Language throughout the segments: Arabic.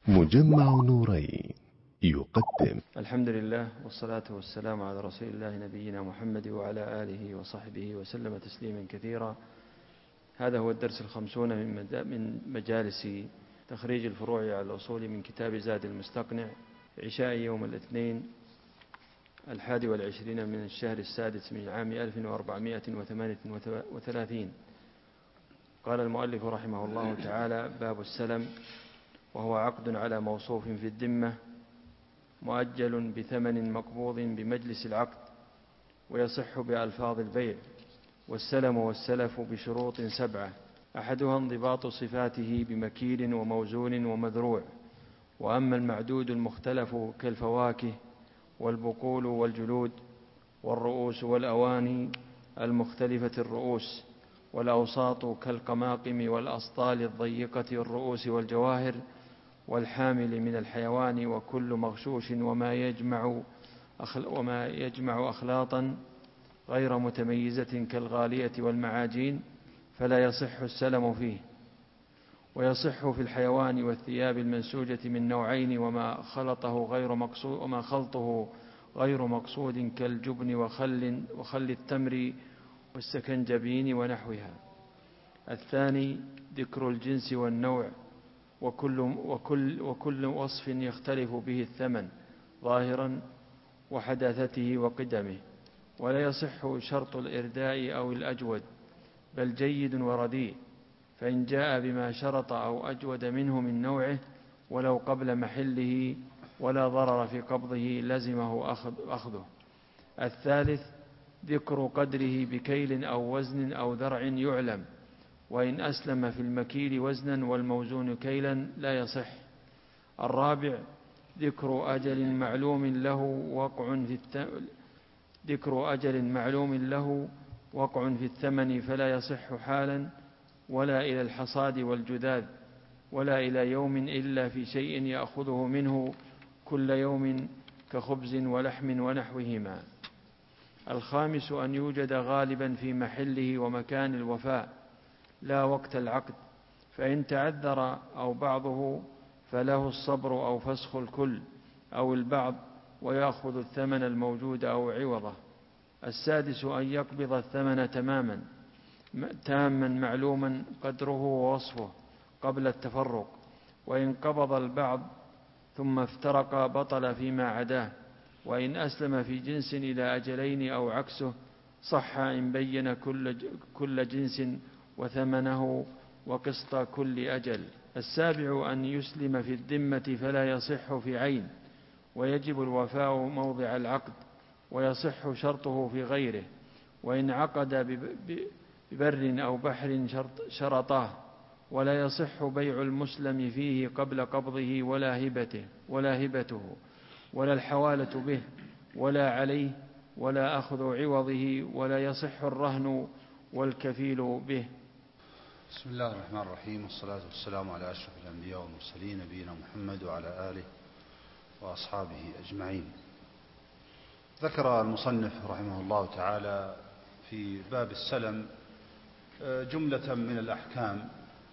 مجمع نورين يقدم. الحمد لله والصلاة والسلام على رسول الله نبينا محمد وعلى آله وصحبه وسلم تسليما كثيرا. هذا هو الدرس 50 من مجالس تخريج الفروع على الأصول من كتاب زاد المستقنع، عشاء يوم الاثنين 21 من الشهر السادس من عام 1438. قال المؤلف رحمه الله تعالى: باب السلم، وهو عقد على موصوف في الذمة مؤجل بثمن مقبوض بمجلس العقد، ويصح بألفاظ البيع. والسلم والسلف بشروط 7: أحدها انضباط صفاته بمكيل وموزون ومذروع. وأما المعدود المختلف كالفواكه والبقول والجلود والرؤوس والأواني المختلفة الرؤوس، والأوساط كالقماقم والأسطال الضيقة الرؤوس والجواهر، والحامل من الحيوان، وكل مغشوش وما يجمع أخلاطا غير متميزة كالغالية والمعاجين، فلا يصح السلم فيه. ويصح في الحيوان والثياب المنسوجة من نوعين وما خلطه غير مقصود كالجبن وخل التمر والسكنجبين ونحوها. الثاني ذكر الجنس والنوع وكل وصف يختلف به الثمن ظاهرا وحداثته وقدمه. ولا يصح شرط الإرداء أو الأجود، بل جيد ورديء، فإن جاء بما شرط أو أجود منه من نوعه ولو قبل محله ولا ضرر في قبضه لزمه أخذه. الثالث ذكر قدره بكيل أو وزن أو ذرع يعلم، وإن أسلم في المكيل وزنا والموزون كيلا لا يصح. الرابع ذكر أجل معلوم له وقع في الثمن، فلا يصح حالا ولا إلى الحصاد والجذاذ ولا إلى يوم إلا في شيء يأخذه منه كل يوم كخبز ولحم ونحوهما. الخامس أن يوجد غالبا في محله ومكان الوفاء لا وقت العقد، فإن تعذر أو بعضه فله الصبر أو فسخ الكل أو البعض، ويأخذ الثمن الموجود أو عوضه. السادس أن يقبض الثمن تاما معلوما قدره ووصفه قبل التفرق، وإن قبض البعض ثم افترق بطل فيما عداه. وإن أسلم في جنس إلى أجلين أو عكسه صح إن بين كل جنس وثمنه وقسط كل أجل. السابع أن يسلم في الذمة فلا يصح في عين، ويجب الوفاء موضع العقد، ويصح شرطه في غيره. وإن عقد ببر أو بحر شرطاه، ولا يصح بيع المسلم فيه قبل قبضه ولا هبته ولا الحوالة به ولا عليه ولا أخذ عوضه، ولا يصح الرهن والكفيل به. بسم الله الرحمن الرحيم، والصلاة والسلام على أشرف الأنبياء والمرسلين نبينا محمد وعلى آله وأصحابه أجمعين. ذكر المصنف رحمه الله تعالى في باب السلم جملة من الأحكام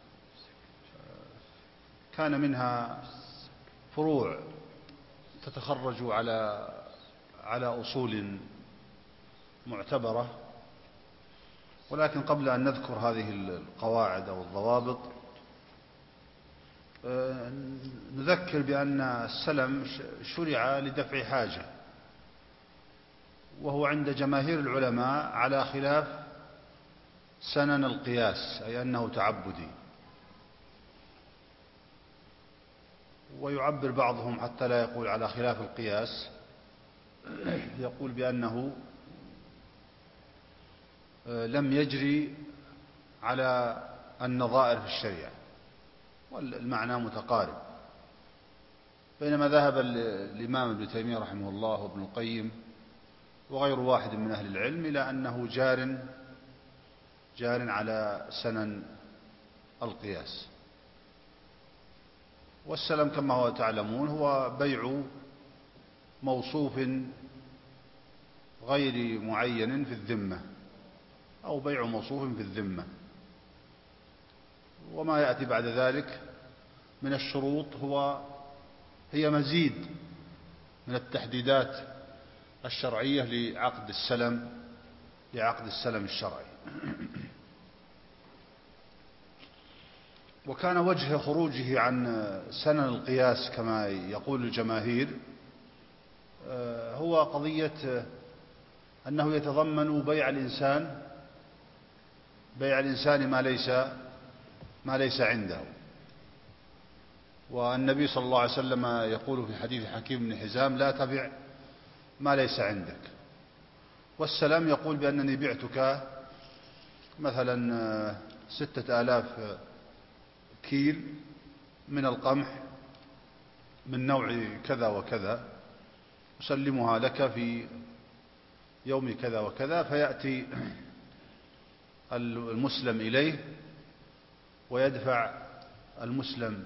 كان منها فروع تتخرج على أصول معتبرة، ولكن قبل أن نذكر هذه القواعد أو الضوابط نذكر بأن السلم شرع لدفع حاجة، وهو عند جماهير العلماء على خلاف سنن القياس، أي أنه تعبدي. ويعبر بعضهم حتى لا يقول على خلاف القياس، يقول بأنه لم يجري على النظائر في الشريعة، والمعنى متقارب. بينما ذهب الإمام ابن تيمية رحمه الله وابن القيم وغير واحد من أهل العلم إلى أنه جار على سنن القياس. والسلم كما هو تعلمون هو بيع موصوف غير معين في الذمة، أو بيع موصوف في الذمة. وما يأتي بعد ذلك من الشروط هو هي مزيد من التحديدات الشرعية لعقد السلم الشرعي. وكان وجه خروجه عن سنن القياس كما يقول الجماهير هو قضية أنه يتضمن بيع الإنسان ما ليس عنده. والنبي صلى الله عليه وسلم يقول في حديث حكيم بن حزام: لا تبع ما ليس عندك. والسلام يقول بأنني بعتك مثلا 6000 كيل من القمح من نوع كذا وكذا، أسلمها لك في يوم كذا وكذا، فيأتي المسلم إليه ويدفع المسلم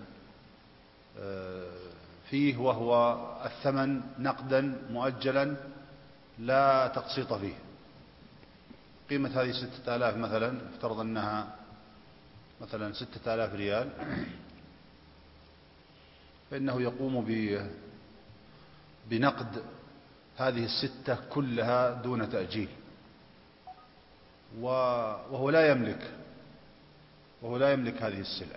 فيه وهو الثمن نقدا مؤجلا لا تقسيط فيه. قيمة هذه 6000 مثلا، افترض أنها مثلا 6000 ريال، فإنه يقوم بنقد هذه 6 كلها دون تأجيل، وهو لا يملك هذه السلعة.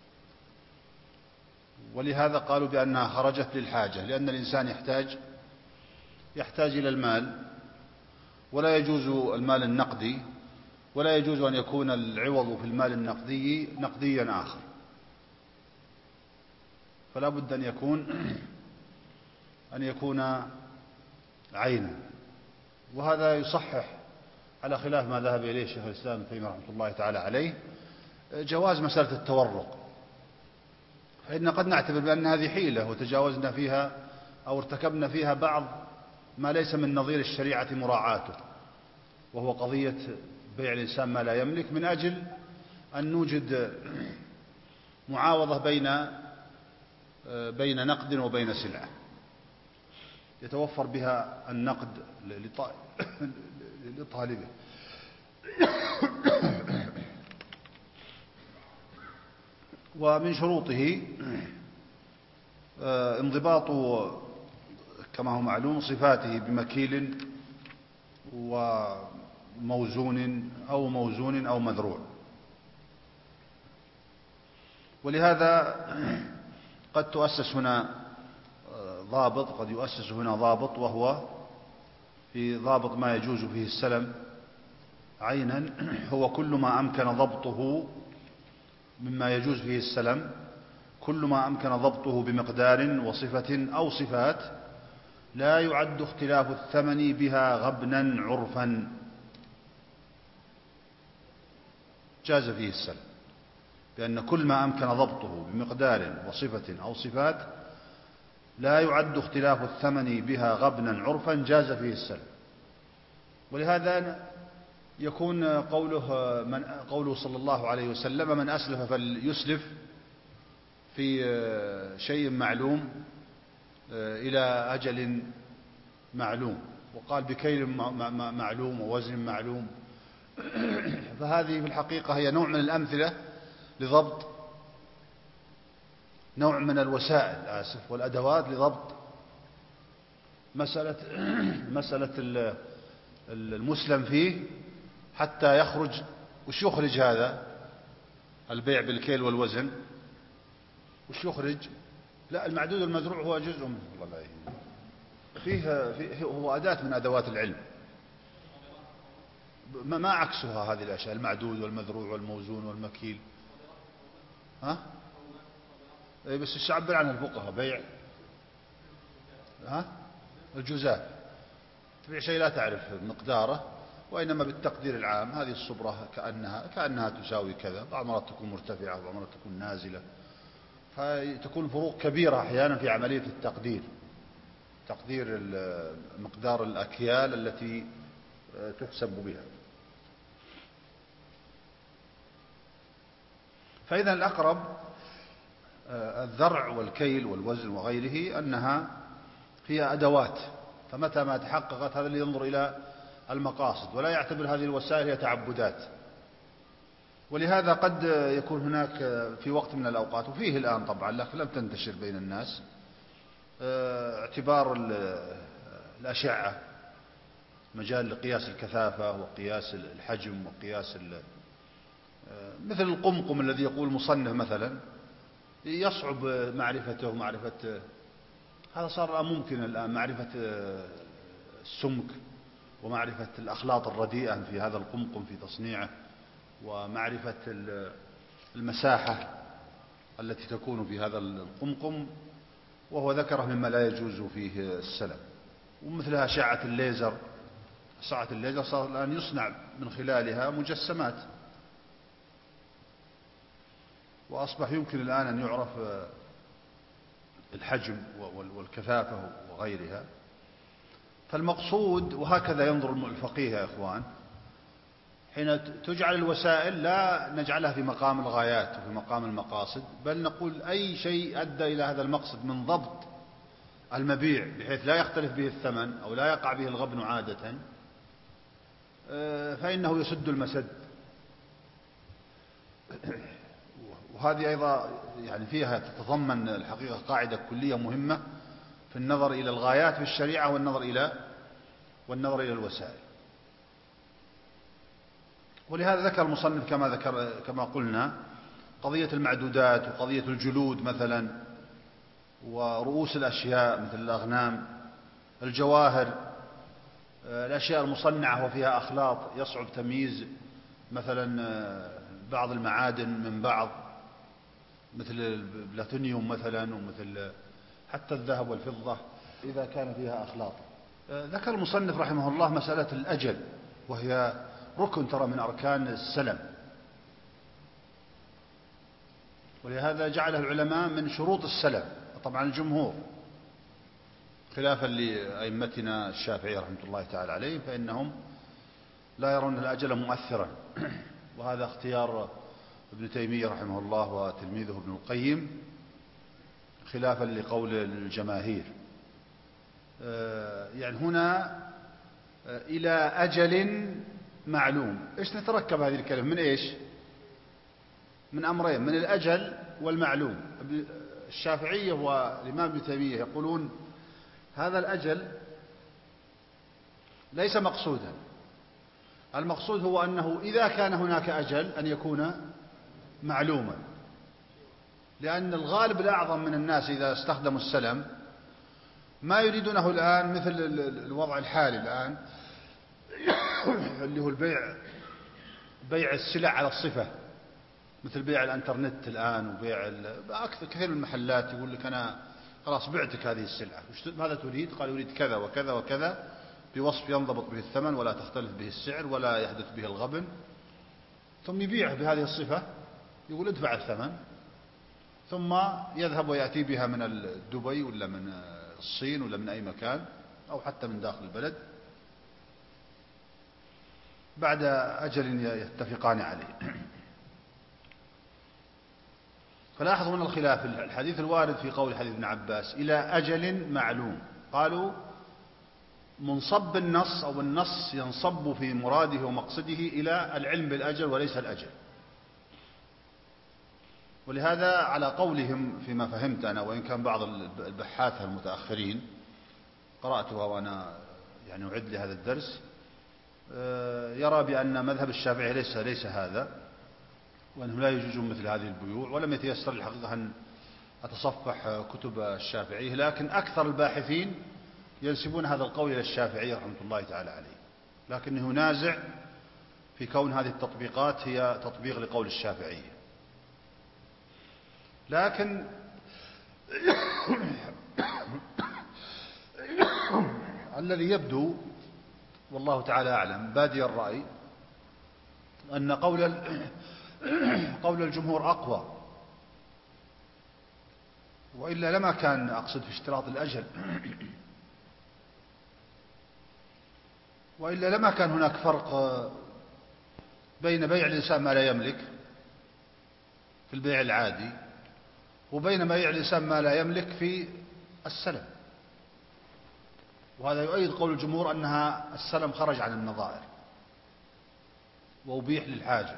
ولهذا قالوا بأنها خرجت للحاجة، لأن الإنسان يحتاج إلى المال، ولا يجوز المال النقدي، ولا يجوز أن يكون العوض في المال النقدي نقديا آخر، فلا بد أن يكون عينا. وهذا يصحح على خلاف ما ذهب إليه شيخ الإسلام ابن تيمية رحمة الله تعالى عليه جواز مسألة التورق، فإن قد نعتبر بأن هذه حيلة وتجاوزنا فيها أو ارتكبنا فيها بعض ما ليس من نظير الشريعة مراعاته، وهو قضية بيع الإنسان ما لا يملك، من أجل أن نوجد معاوضة بين نقد وبين سلعة يتوفر بها النقد لطالبه. ومن شروطه انضباط كما هو معلوم صفاته بمكيل وموزون أو مذروع. ولهذا قد يؤسس هنا ضابط، وهو في ضابط ما يجوز فيه السلم عينا، هو كل ما أمكن ضبطه مما يجوز فيه السلم، كل ما أمكن ضبطه بمقدار وصفة أو صفات لا يعد اختلاف الثمن بها غبنا عرفا، جاز فيه السلم، بأن كل ما أمكن ضبطه بمقدار وصفة أو صفات لا يعد اختلاف الثمن بها غبنا عرفا جاز فيه السلم. ولهذا يكون قوله صلى الله عليه وسلم: من أسلف فليسلف في شيء معلوم إلى أجل معلوم، وقال بكيل معلوم ووزن معلوم. فهذه في الحقيقة هي نوع من الأمثلة لضبط، نوع من الوسائل والأدوات لضبط مسألة المسلم فيه، حتى يخرج. وش يخرج هذا البيع بالكيل والوزن؟ وش يخرج؟ لا، المعدود والمزروع هو جزء منه، والله فيه هو أداة من أدوات العلم، ما عكسها هذه الأشياء: المعدود والمذروع والموزون والمكيل. بس الشعب عنها الفقهاء بيع الجزاف، تبيع شيء لا تعرف مقداره، وإنما بالتقدير العام هذه الصبرة كأنها تساوي كذا، بعض المرات تكون مرتفعة وبعض المرات تكون نازلة، فتكون فروق كبيرة أحيانا في عملية تقدير مقدار الأكيال التي تحسب بها. فإذا الأقرب الذرع والكيل والوزن وغيره أنها هي أدوات، فمتى ما تحققت هذا اللي ينظر إلى المقاصد، ولا يعتبر هذه الوسائل هي تعبدات. ولهذا قد يكون هناك في وقت من الأوقات، وفيه الآن طبعا لكن لم تنتشر بين الناس، اعتبار الأشعة مجال لقياس الكثافة وقياس الحجم وقياس مثل القمقم الذي يقول المصنف مثلا يصعب معرفته ومعرفة، هذا صار ممكن الآن معرفة السمك ومعرفة الأخلاط الرديئة في هذا القمقم في تصنيعه، ومعرفة المساحة التي تكون في هذا القمقم، وهو ذكره مما لا يجوز فيه السلم. ومثلها أشعة الليزر، أشعة الليزر صار الآن يصنع من خلالها مجسمات، وأصبح يمكن الآن أن يعرف الحجم والكثافة وغيرها. فالمقصود، وهكذا ينظر الفقيه يا إخوان، حين تجعل الوسائل لا نجعلها في مقام الغايات وفي مقام المقاصد، بل نقول أي شيء أدى إلى هذا المقصد من ضبط المبيع بحيث لا يختلف به الثمن أو لا يقع به الغبن عادة، فإنه يسد المسد. وهذه أيضا يعني فيها تتضمن الحقيقة قاعدة كلية مهمة في النظر إلى الغايات في الشريعة والنظر إلى الوسائل. ولهذا ذكر المصنف كما قلنا قضية المعدودات وقضية الجلود مثلا، ورؤوس الأشياء مثل الأغنام، الجواهر، الأشياء المصنعة وفيها أخلاط يصعب تمييز مثلا بعض المعادن من بعض، مثل البلاتينيوم مثلا، ومثل حتى الذهب والفضة إذا كان فيها أخلاط. ذكر المصنف رحمه الله مسألة الأجل، وهي ركن ترى من أركان السلم، ولهذا جعله العلماء من شروط السلم. طبعا الجمهور خلافا لأئمتنا الشافعي رحمة الله تعالى عليه، فإنهم لا يرون الأجل مؤثرا، وهذا اختيار ابن تيمية رحمه الله وتلميذه ابن القيم، خلافا لقول الجماهير. يعني هنا إلى أجل معلوم، إيش تتركب هذه الكلمة من إيش؟ من أمرين، من الأجل والمعلوم. الشافعية والإمام ابن تيمية يقولون هذا الأجل ليس مقصودا، المقصود هو أنه إذا كان هناك أجل أن يكون معلوما، لأن الغالب الأعظم من الناس إذا استخدموا السلم ما يريدونه الآن مثل الوضع الحالي الآن اللي هو بيع السلع على الصفة، مثل بيع الانترنت الآن وبيع أكثر كثير من المحلات يقول لك أنا خلاص بعتك هذه السلعة، ماذا تريد؟ قال يريد كذا وكذا وكذا بوصف ينضبط به الثمن ولا تختلف به السعر ولا يحدث به الغبن، ثم يبيعه بهذه الصفة، يقول ادفع الثمن، ثم يذهب ويأتي بها من دبي ولا من الصين ولا من أي مكان أو حتى من داخل البلد بعد أجل يتفقان عليه. فلاحظوا من الخلاف الحديث الوارد في قول حديث ابن عباس إلى أجل معلوم، قالوا منصب النص أو النص ينصب في مراده ومقصده إلى العلم بالأجل وليس الأجل. ولهذا على قولهم فيما فهمت أنا، وإن كان بعض البحاث المتأخرين قرأتها وأنا يعني أعد لهذا الدرس، يرى بأن مذهب الشافعي ليس هذا، وأنه لا يجوز مثل هذه البيوع، ولم يتيسر الحقيقة أن أتصفح كتب الشافعي، لكن أكثر الباحثين ينسبون هذا القول إلى الشافعي رحمة الله تعالى عليه، لكنه نازع في كون هذه التطبيقات هي تطبيق لقول الشافعي. لكن الذي يبدو والله تعالى أعلم بادي الرأي أن قول الجمهور أقوى، وإلا لما كان أقصد في اشتراط الأجل، وإلا لما كان هناك فرق بين بيع الإنسان ما لا يملك في البيع العادي وبين بيع الإنسان ما لا يملك في السلم. وهذا يؤيد قول الجمهور أنها السلم خرج عن النظائر وأبيح للحاجة،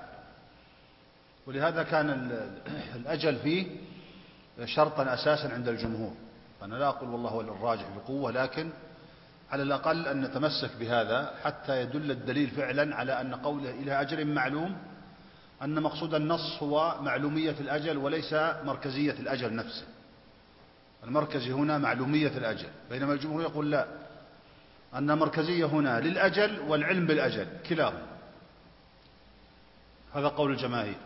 ولهذا كان الأجل فيه شرطا أساسا عند الجمهور، أنا لا أقول والله هو الراجح بقوة، لكن على الأقل أن نتمسك بهذا حتى يدل الدليل فعلا على أن قوله إلى أجل معلوم أن مقصود النص هو معلومية الأجل وليس مركزية الأجل نفسه. المركزي هنا معلومية الأجل، بينما الجمهور يقول لا، أن مركزية هنا للأجل والعلم بالأجل كلاهما. هذا قول الجماهير.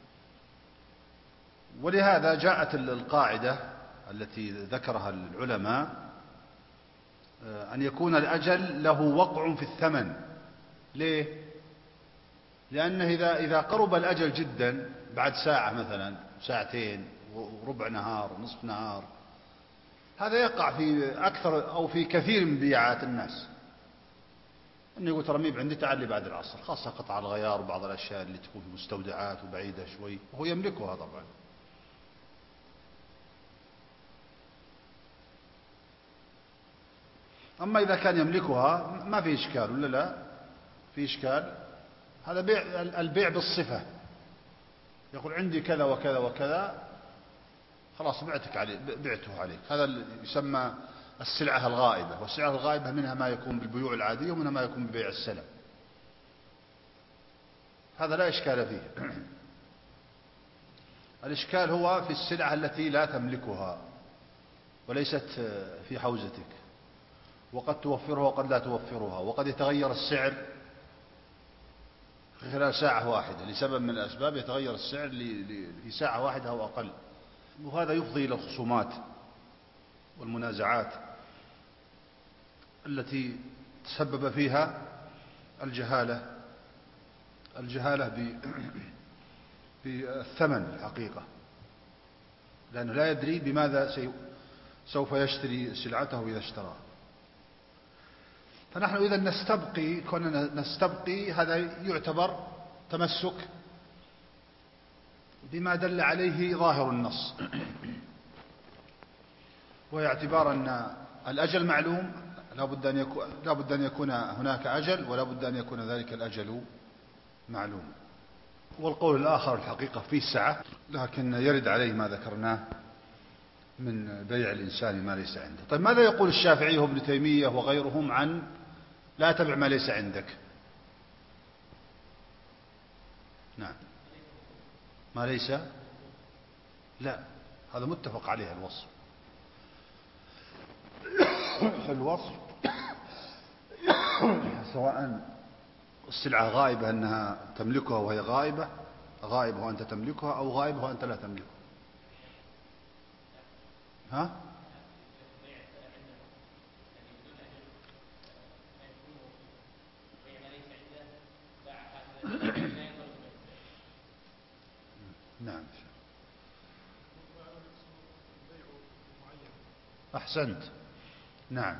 ولهذا جاءت القاعدة التي ذكرها العلماء أن يكون الأجل له وقع في الثمن. ليه؟ لأنه إذا قرب الأجل جدا بعد ساعة مثلا، ساعتين، وربع نهار ونصف نهار، هذا يقع في أكثر أو في كثير من بيعات الناس، أنه يقول ترى ميب عندي تعال لي بعد العصر، خاصة قطع الغيار وبعض الأشياء اللي تكون في مستودعات وبعيدة شوي، وهو يملكها طبعا. أما إذا كان يملكها ما في إشكال، ولا لا في إشكال. هذا البيع بالصفة، يقول عندي كذا وكذا وكذا، خلاص بعته عليك. هذا يسمى السلعة الغائبة. والسلعة الغائبة منها ما يكون بالبيوع العادية ومنها ما يكون ببيع السلم. هذا لا إشكال فيه. الإشكال هو في السلعة التي لا تملكها وليست في حوزتك، وقد توفرها وقد لا توفرها، وقد يتغير السعر خلال ساعة واحدة لسبب من الأسباب، يتغير السعر في ساعة واحدة أو أقل، وهذا يفضي إلى الخصومات والمنازعات التي تسبب فيها الجهالة بالثمن الحقيقة، لأنه لا يدري بماذا سوف يشتري سلعته إذا اشتراها. فنحن إذا نستبقي هذا يعتبر تمسك بما دل عليه ظاهر النص، واعتبار أن الأجل معلوم لا بد أن يكون هناك أجل، ولا بد أن يكون ذلك الأجل معلوم. والقول الآخر الحقيقة فيه سعة، لكن يرد عليه ما ذكرناه من بيع الإنسان ما ليس عنده. طيب ماذا يقول الشافعي وابن تيمية وغيرهم عن لا تبع ما ليس عندك؟ نعم، ما ليس، لا، هذا متفق عليه الوصف. الوصف سواء السلعة غائبة أنها تملكها وهي غائبة وأنت تملكها، أو غائبة وأنت لا تملكها. ها؟ نعم، أحسنت. نعم،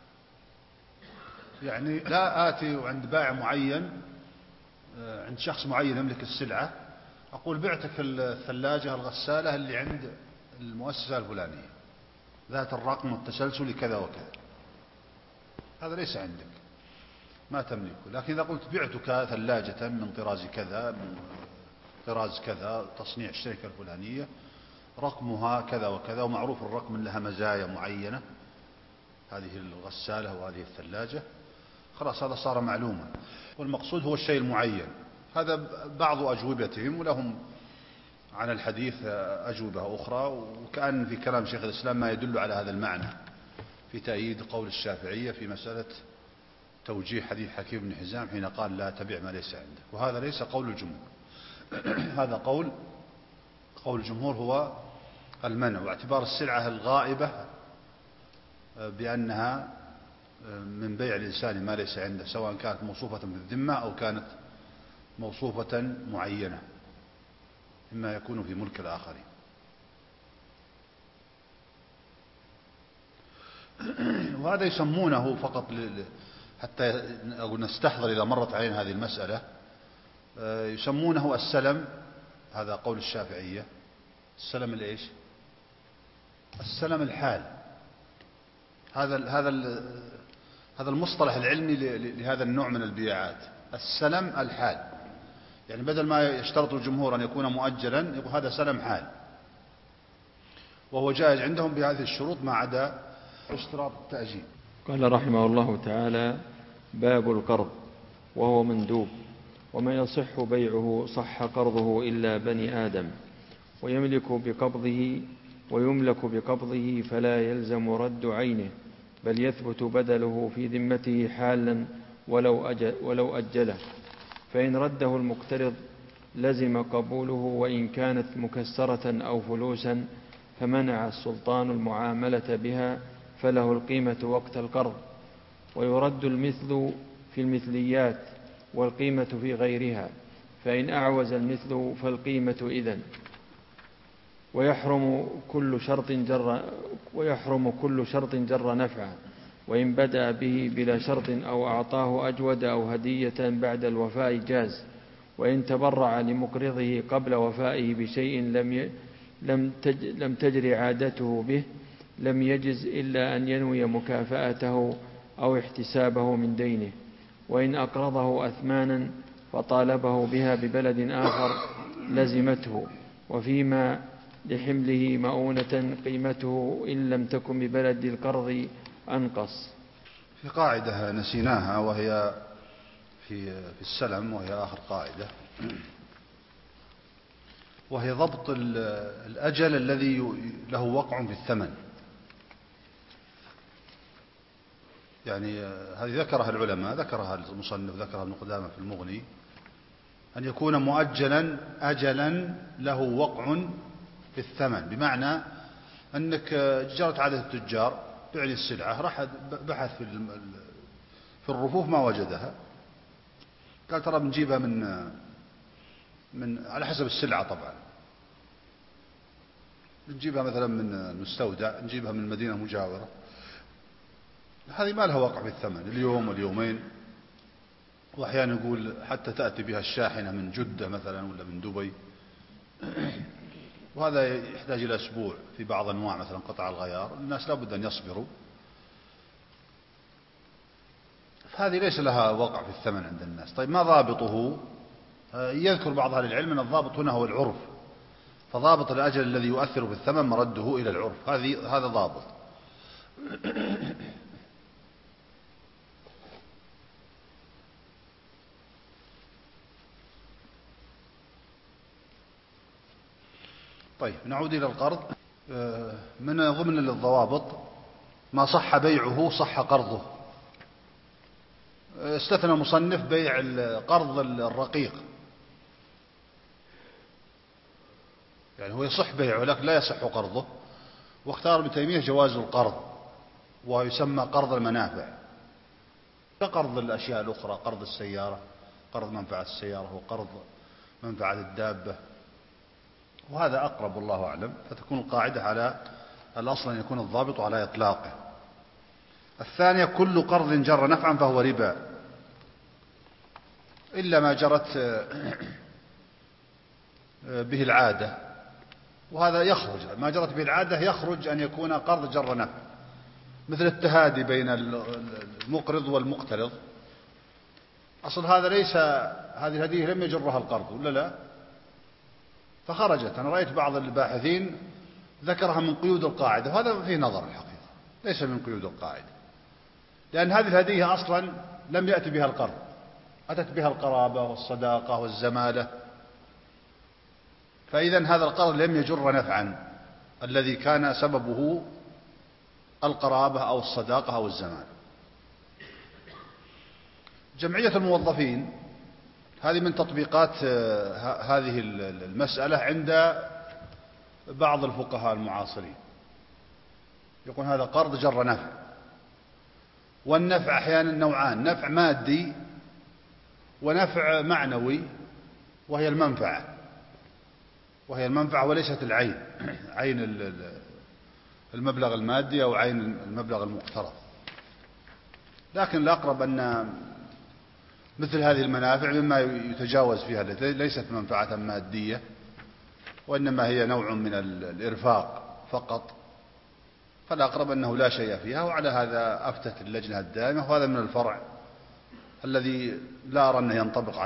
يعني لا آتي عند بائع معين، عند شخص معين يملك السلعة، أقول بعتك الثلاجة الغسالة اللي عند المؤسسة الفلانية ذات الرقم والتسلسل كذا وكذا، هذا ليس عندك، ما تملكه. لكن إذا قلت بعتك ثلاجة من طراز كذا، من طراز كذا، تصنيع الشركة الفلانية، رقمها كذا وكذا، ومعروف الرقم لها مزايا معينة، هذه الغسالة وهذه الثلاجة، خلاص هذا صار معلوما. والمقصود هو الشيء المعين. هذا بعض أجوبتهم، ولهم عن الحديث أجوبة أخرى، وكأن في كلام شيخ الإسلام ما يدل على هذا المعنى في تأييد قول الشافعية في مسألة توجيه حديث حكيم بن حزام حين قال لا تبع ما ليس عندك. وهذا ليس قول الجمهور. هذا قول الجمهور هو المنع، واعتبار السلعة الغائبة بأنها من بيع الإنسان ما ليس عنده، سواء كانت موصوفة بالذمة أو كانت موصوفة معينة، إما يكون في ملك الآخرين. وهذا يسمونه فقط حتى نستحضر إذا مرت علينا هذه المسألة، يسمونه السلم. هذا قول الشافعية. السلم الإيش؟ السلم الحال. هذا المصطلح العلمي لهذا النوع من البيعات، السلم الحال. يعني بدل ما يشترط الجمهور أن يكون مؤجلا، يقول هذا سلم حال. وهو جائز عندهم بهذه الشروط ما عدا اشتراط التأجيل. قال رحمه الله تعالى: باب القرض، وهو مندوب، وما يصح بيعه صح قرضه إلا بني آدم، ويملك بقبضه فلا يلزم رد عينه، بل يثبت بدله في ذمته حالا ولو أجله، فإن رده المقترض لزم قبوله وإن كانت مكسرة أو فلوسا، فمنع السلطان المعاملة بها فله القيمة وقت القرض، ويرد المثل في المثليات والقيمة في غيرها، فإن أعوز المثل فالقيمة إذن. ويحرم كل شرط جر نفعا، وإن بدأ به بلا شرط أو أعطاه أجود أو هدية بعد الوفاء جاز، وإن تبرع لمقرضه قبل وفائه بشيء لم تجر عادته به لم يجز إلا أن ينوي مكافأته أو احتسابه من دينه، وإن أقرضه أثمانا فطالبه بها ببلد آخر لزمته، وفيما لحمله مؤونة قيمته إن لم تكن ببلد القرض أنقص. في قاعدة نسيناها وهي في السلم، وهي آخر قاعدة، وهي ضبط الأجل الذي له وقع في الثمن. يعني هذه ذكرها العلماء، ذكرها المصنف، ذكرها ابن قدامة في المغني، أن يكون مؤجلا أجلا له وقع في الثمن، بمعنى أنك جرت عادة التجار بيع السلعة، راح بحث في الرفوف ما وجدها، قال ترى بنجيبها من على حسب السلعة طبعا، نجيبها مثلا من المستودع، نجيبها من المدينة المجاورة، هذه ما لها وقع في الثمن، اليوم واليومين، وأحيانا يقول حتى تأتي بها الشاحنة من جدة مثلا ولا من دبي، وهذا يحتاج إلى أسبوع في بعض أنواع مثلا قطع الغيار، الناس لابد أن يصبروا، فهذه ليس لها وقع في الثمن عند الناس. طيب ما ضابطه؟ يذكر بعض أهل العلم أن الضابط هنا هو العرف، فضابط الأجل الذي يؤثر في الثمن مرده إلى العرف، هذا ضابط. طيب نعود إلى القرض. من ضمن الضوابط ما صح بيعه صح قرضه. استثنى المصنف بيع القرض الرقيق، يعني هو يصح بيعه لكن لا يصح قرضه، واختار ابن تيمية جواز القرض، ويسمى قرض المنافع كقرض الأشياء الأخرى، قرض السيارة، قرض منفعة السيارة، وقرض منفعة الدابة، وهذا أقرب والله أعلم. فتكون القاعدة على الأصل أن يكون الضابط على إطلاقه. الثانية كل قرض جر نفعا فهو ربا، إلا ما جرت به العادة، وهذا يخرج، ما جرت به العادة يخرج أن يكون قرض جر نفع، مثل التهادي بين المقرض والمقترض، أصل هذا ليس، هذه الهدية لم يجرها القرض ولا لا، فخرجت. أنا رأيت بعض الباحثين ذكرها من قيود القاعدة، وهذا فيه نظر الحقيقة، ليس من قيود القاعدة، لأن هذه الهدية أصلا لم يأتي بها القرض، أتت بها القرابة والصداقة والزمالة، فإذا هذا القرض لم يجر نفعا الذي كان سببه القرابة أو الصداقة أو الزمالة. جمعية الموظفين هذه من تطبيقات هذه المسألة عند بعض الفقهاء المعاصرين، يقول هذا قرض جر نفع. والنفع أحيانا نوعان، نفع مادي ونفع معنوي، وهي المنفعة وليست العين، عين المبلغ المادي أو عين المبلغ المقترض. لكن الأقرب أن مثل هذه المنافع مما يتجاوز فيها، ليست منفعة مادية، وإنما هي نوع من الإرفاق فقط، فالأقرب أنه لا شيء فيها. وعلى هذا أفتت اللجنة الدائمة، وهذا من الفرع الذي لا أرى أنه ينطبق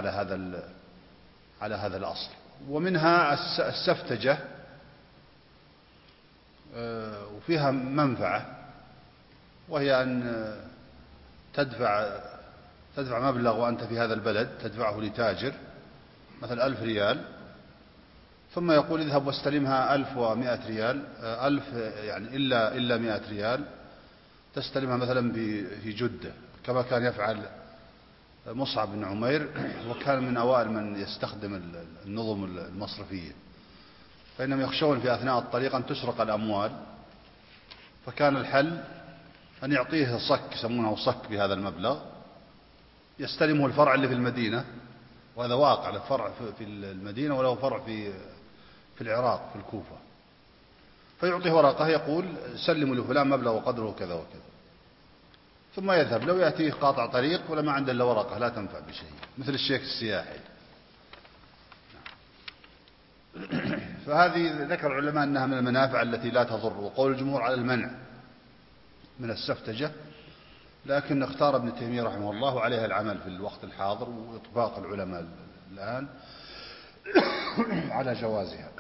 على هذا الأصل. ومنها السفتجة، وفيها منفعة، وهي أن تدفع مبلغ وأنت في هذا البلد، تدفعه لتاجر مثلا 1000 ريال، ثم يقول اذهب واستلمها 1100 ريال، 1000 يعني إلا 100 ريال تستلمها مثلا في جدة، كما كان يفعل مصعب بن عمير، وكان من أوائل من يستخدم النظم المصرفية، فإنهم يخشون في أثناء الطريق أن تسرق الأموال، فكان الحل أن يعطيه صك، يسمونه صك بهذا المبلغ، يستلمه الفرع اللي في المدينة، وهذا واقع، له فرع في المدينة وله فرع في العراق في الكوفة، فيعطيه ورقة يقول سلموا لفلان مبلغ وقدره كذا وكذا، ثم يذهب. لو يأتيه قاطع طريق ولا ما عنده إلا ورقة لا تنفع بشيء، مثل الشيك السياحي. فهذه ذكر العلماء أنها من المنافع التي لا تضر، وقول الجمهور على المنع من السفتجة، لكن اختار ابن تيمية رحمه الله عليها العمل في الوقت الحاضر، وإطباق العلماء الآن على جوازها.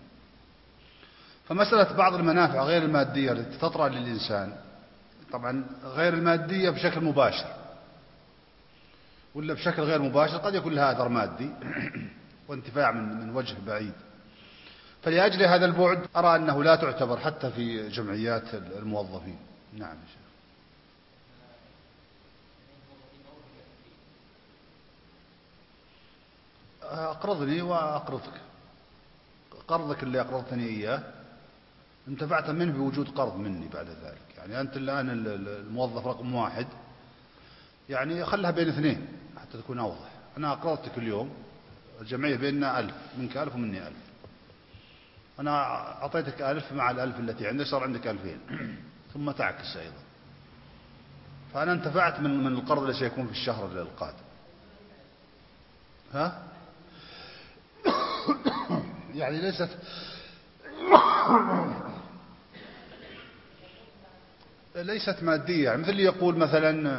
فمسألة بعض المنافع غير المادية التي تطرأ للإنسان، طبعا غير المادية بشكل مباشر، ولا بشكل غير مباشر قد يكون لها أثر مادي وانتفاع من وجه بعيد، فلأجل هذا البعد أرى أنه لا تعتبر حتى في جمعيات الموظفين. نعم يا شيخ. أقرضني وأقرضك، قرضك اللي أقرضتني إياه انتفعت منه بوجود قرض مني بعد ذلك، يعني أنت الآن الموظف رقم 1، يعني خلها بين 2 حتى تكون أوضح. أنا أقرضتك اليوم، الجمعية بيننا 1000، منك 1000 ومني 1000، أنا أعطيتك 1000 مع 1000 التي عندك، صار عندك 2000 ثم تعكس أيضا، فأنا انتفعت من القرض الذي سيكون في الشهر القادم. ها؟ يعني ليست مادية، يعني مثل اللي يقول مثلا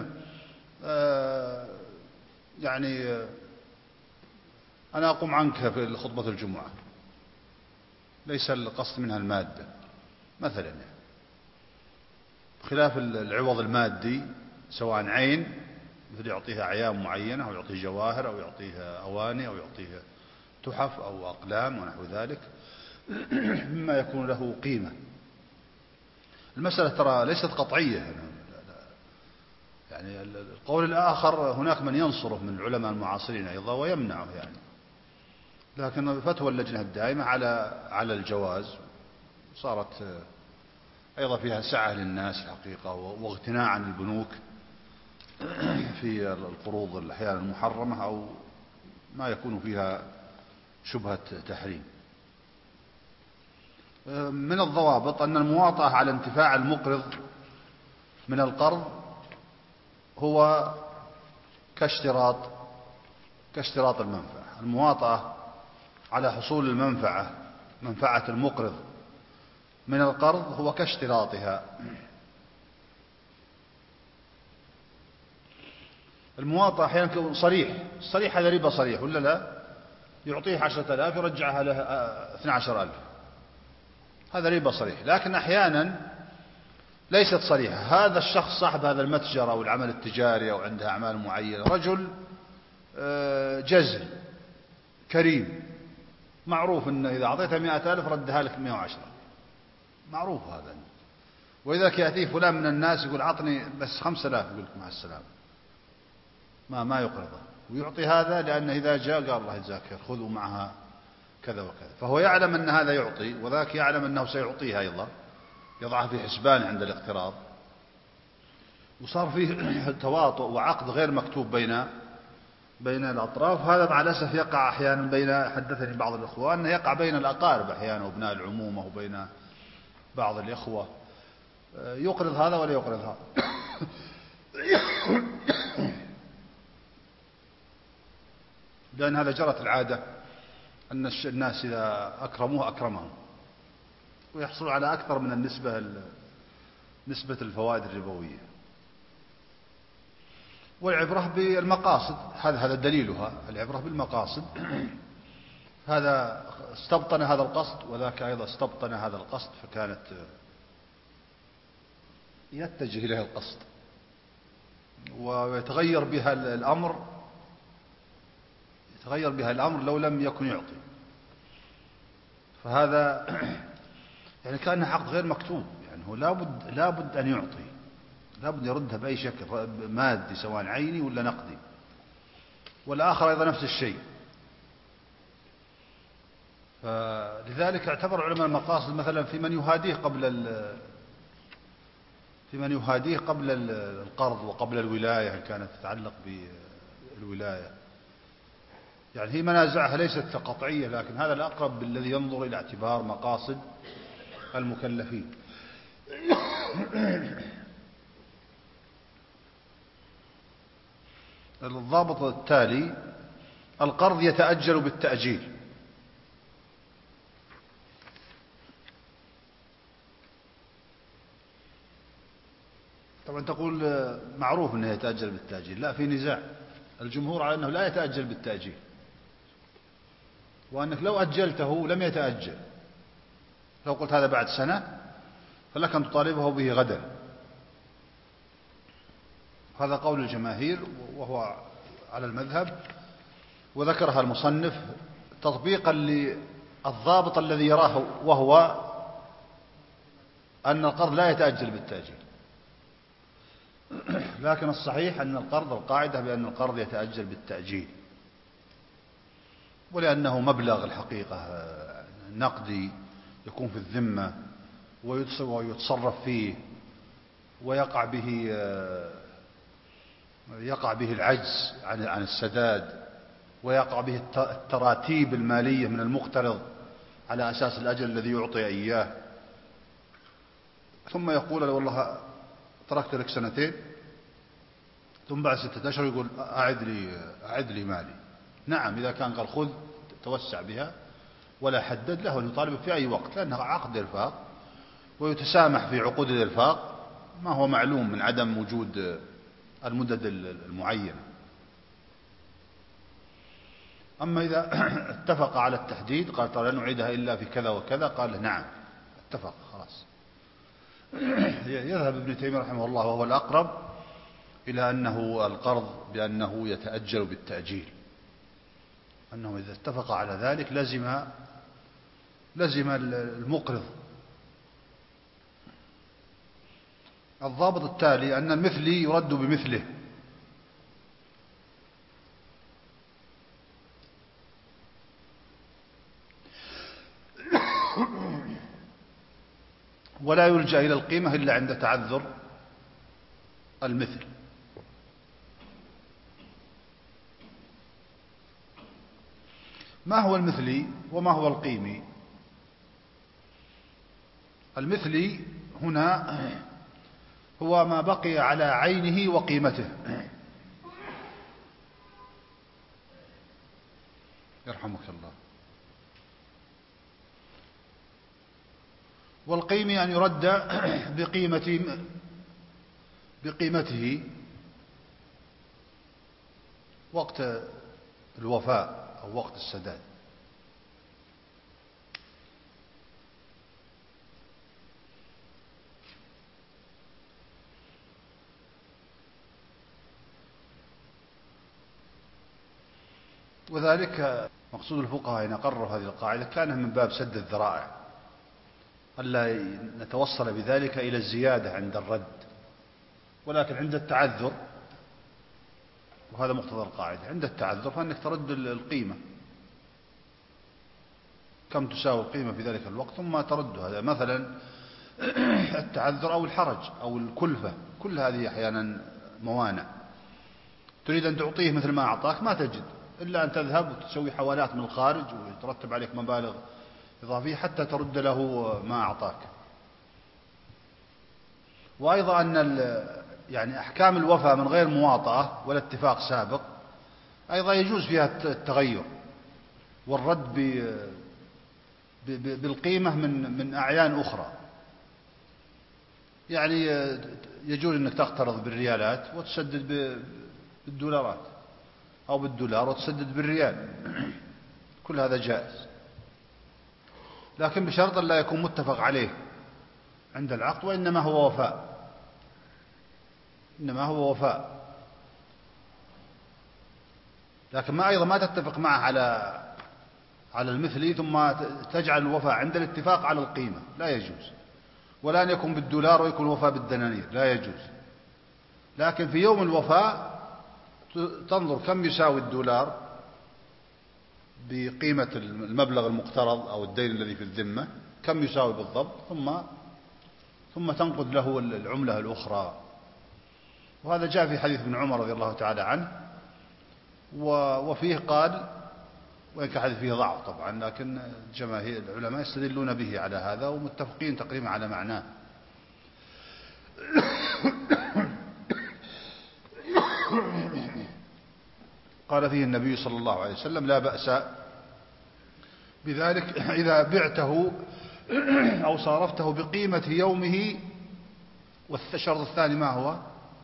يعني أنا أقوم عنك في خطبة الجمعة، ليس القصد منها المادة مثلا، يعني خلاف العوض المادي سواء عين، مثل يعطيها أعيان معينة أو يعطيه جواهر أو يعطيها أواني أو يعطيها تحف أو أقلام ونحو ذلك مما يكون له قيمة. المسألة ترى ليست قطعية، يعني القول الآخر هناك من ينصره من العلماء المعاصرين أيضا ويمنعه، يعني لكن فتوى اللجنة الدائمة على الجواز، صارت أيضا فيها سعة للناس الحقيقة، واغتناء عن البنوك في القروض أحيانا المحرمة أو ما يكون فيها شبهة تحريم. من الضوابط أن المواطأة على انتفاع المقرض من القرض هو كاشتراط المنفعة. المواطأة على حصول منفعة المقرض من القرض هو كاشتراطها. المواطأة أحيانا يكون صريح، هذا ربا صريح ولا لا؟ يعطيه 10,000 يرجعها له 12,000، هذا ربا صريح. لكن أحيانا ليست صريحة، هذا الشخص صاحب هذا المتجر أو العمل التجاري أو عنده أعمال معينة رجل جزل كريم، معروف أنه إذا أعطيته 100,000 ردها لك 110، معروف هذا. وإذا يأتيه فلان من الناس يقول أعطني بس 5,000، يقول لك مع السلامة، ما يقرضه، ويعطي هذا لأنه إذا جاء قال الله يجزاك خير خذوا معها كذا وكذا، فهو يعلم أن هذا يعطي وذاك يعلم أنه سيعطيها أيضا، يضعها في حسبان عند الاقتراض، وصار فيه تواطؤ وعقد غير مكتوب بين الأطراف. هذا مع الأسف يقع أحيانا حدثني بعض الإخوان أنه يقع بين الأقارب أحيانا وابناء العمومة وبين بعض الإخوة، يقرض هذا ولا يقرض هذا. لأن هذا جرت العادة أن الناس إذا أكرموه أكرمهم، ويحصل على أكثر من نسبة الفوائد الربوية. والعبرة بالمقاصد، هذا دليلها، العبرة بالمقاصد. هذا استبطن هذا القصد وذاك أيضا استبطن هذا القصد، فكانت يتجه إليه القسط، ويتغير بها الأمر، يتغير بها الأمر لو لم يكن يعطي. فهذا يعني كأنه عقد غير مكتوب، يعني هو لابد أن يعطي، لابد يردها بأي شكل مادي سواء عيني ولا نقدي، والآخر أيضا نفس الشيء. فلذلك اعتبر علماء المقاصد مثلا في من يهاديه قبل القرض وقبل الولاية إن كانت تتعلق بالولاية. يعني هي منازعها ليست قطعية، لكن هذا الأقرب الذي ينظر إلى اعتبار مقاصد المكلفين. الضابط التالي: القرض يتأجل بالتأجيل. طبعا تقول معروف أنه يتأجل بالتأجيل، لا، في نزاع. الجمهور على أنه لا يتأجل بالتأجيل، وأنك لو أجلته لم يتأجل. لو قلت هذا بعد سنة فلك أن تطالبه به غدا. هذا قول الجماهير وهو على المذهب، وذكرها المصنف تطبيقا للضابط الذي يراه، وهو أن القرض لا يتأجل بالتأجيل. لكن الصحيح أن القاعدة بأن القرض يتأجل بالتأجيل، ولأنه مبلغ الحقيقة نقدي يكون في الذمة ويتصرف فيه، ويقع به العجز عن السداد، ويقع به التراتيب المالية من المقترض على أساس الأجل الذي يعطي إياه، ثم يقول له والله تركت لك سنتين، ثم بعد 6 أشهر يقول أعد لي مالي. نعم، إذا كان قال خذ توسع بها ولا حدد، له أن يطالب في أي وقت، لأنها عقد إرفاق، ويتسامح في عقود الإرفاق ما هو معلوم من عدم وجود المدد المعينة. أما إذا اتفق على التحديد، قال ترى لن أعيدها إلا في كذا وكذا، قال نعم اتفق خلاص. يذهب ابن تيمية رحمه الله وهو الأقرب إلى أنه القرض بأنه يتأجل بالتأجيل، أنه إذا اتفق على ذلك لزم المقرض. الضابط التالي: أن المثلي يرد بمثله. ولا يلجأ إلى القيمة إلا عند تعذر المثل. ما هو المثلي وما هو القيمي؟ المثلي هنا هو ما بقي على عينه وقيمته. يرحمك الله. والقيمي أن يرد بقيمته وقت الوفاء أو وقت السداد. وذلك مقصود الفقهاء إن أقروا هذه القاعدة كان من باب سد الذرائع، ألا نتوصل بذلك إلى الزيادة عند الرد، ولكن عند التعذر، وهذا مقتضى القاعدة، عند التعذر فإنك ترد القيمة كم تساوي القيمة في ذلك الوقت ثم ترد. هذا مثلا التعذر أو الحرج أو الكلفة، كل هذه أحيانا موانع. تريد أن تعطيه مثل ما أعطاك ما تجد إلا أن تذهب وتسوي حوالات من الخارج ويترتب عليك مبالغ إضافية حتى ترد له ما أعطاك. وأيضا أن يعني أحكام الوفاء من غير مواطأة ولا اتفاق سابق أيضا يجوز فيها التغير والرد بالقيمة من أعيان أخرى. يعني يجوز أنك تقترض بالريالات وتسدد بالدولارات، أو بالدولار وتسدد بالريال، كل هذا جائز، لكن بشرط أن لا يكون متفق عليه عند العقد، وإنما هو وفاء إنما هو وفاء، لكن أيضا ما تتفق معه على المثلي ثم تجعل الوفاء عند الاتفاق على القيمة، لا يجوز. ولا أن يكون بالدولار ويكون الوفاء بالدنانير، لا يجوز. لكن في يوم الوفاء تنظر كم يساوي الدولار بقيمة المبلغ المقترض أو الدين الذي في الذمة، كم يساوي بالضبط، ثم تنقد له العملة الأخرى. وهذا جاء في حديث ابن عمر رضي الله تعالى عنه، وفيه قال، وإن كان حديث فيه ضعف طبعا، لكن جماهير العلماء يستدلون به على هذا ومتفقين تقريبا على معناه. قال فيه النبي صلى الله عليه وسلم: لا بأس بذلك إذا بعته أو صارفته بقيمة يومه. والشرط الثاني ما هو؟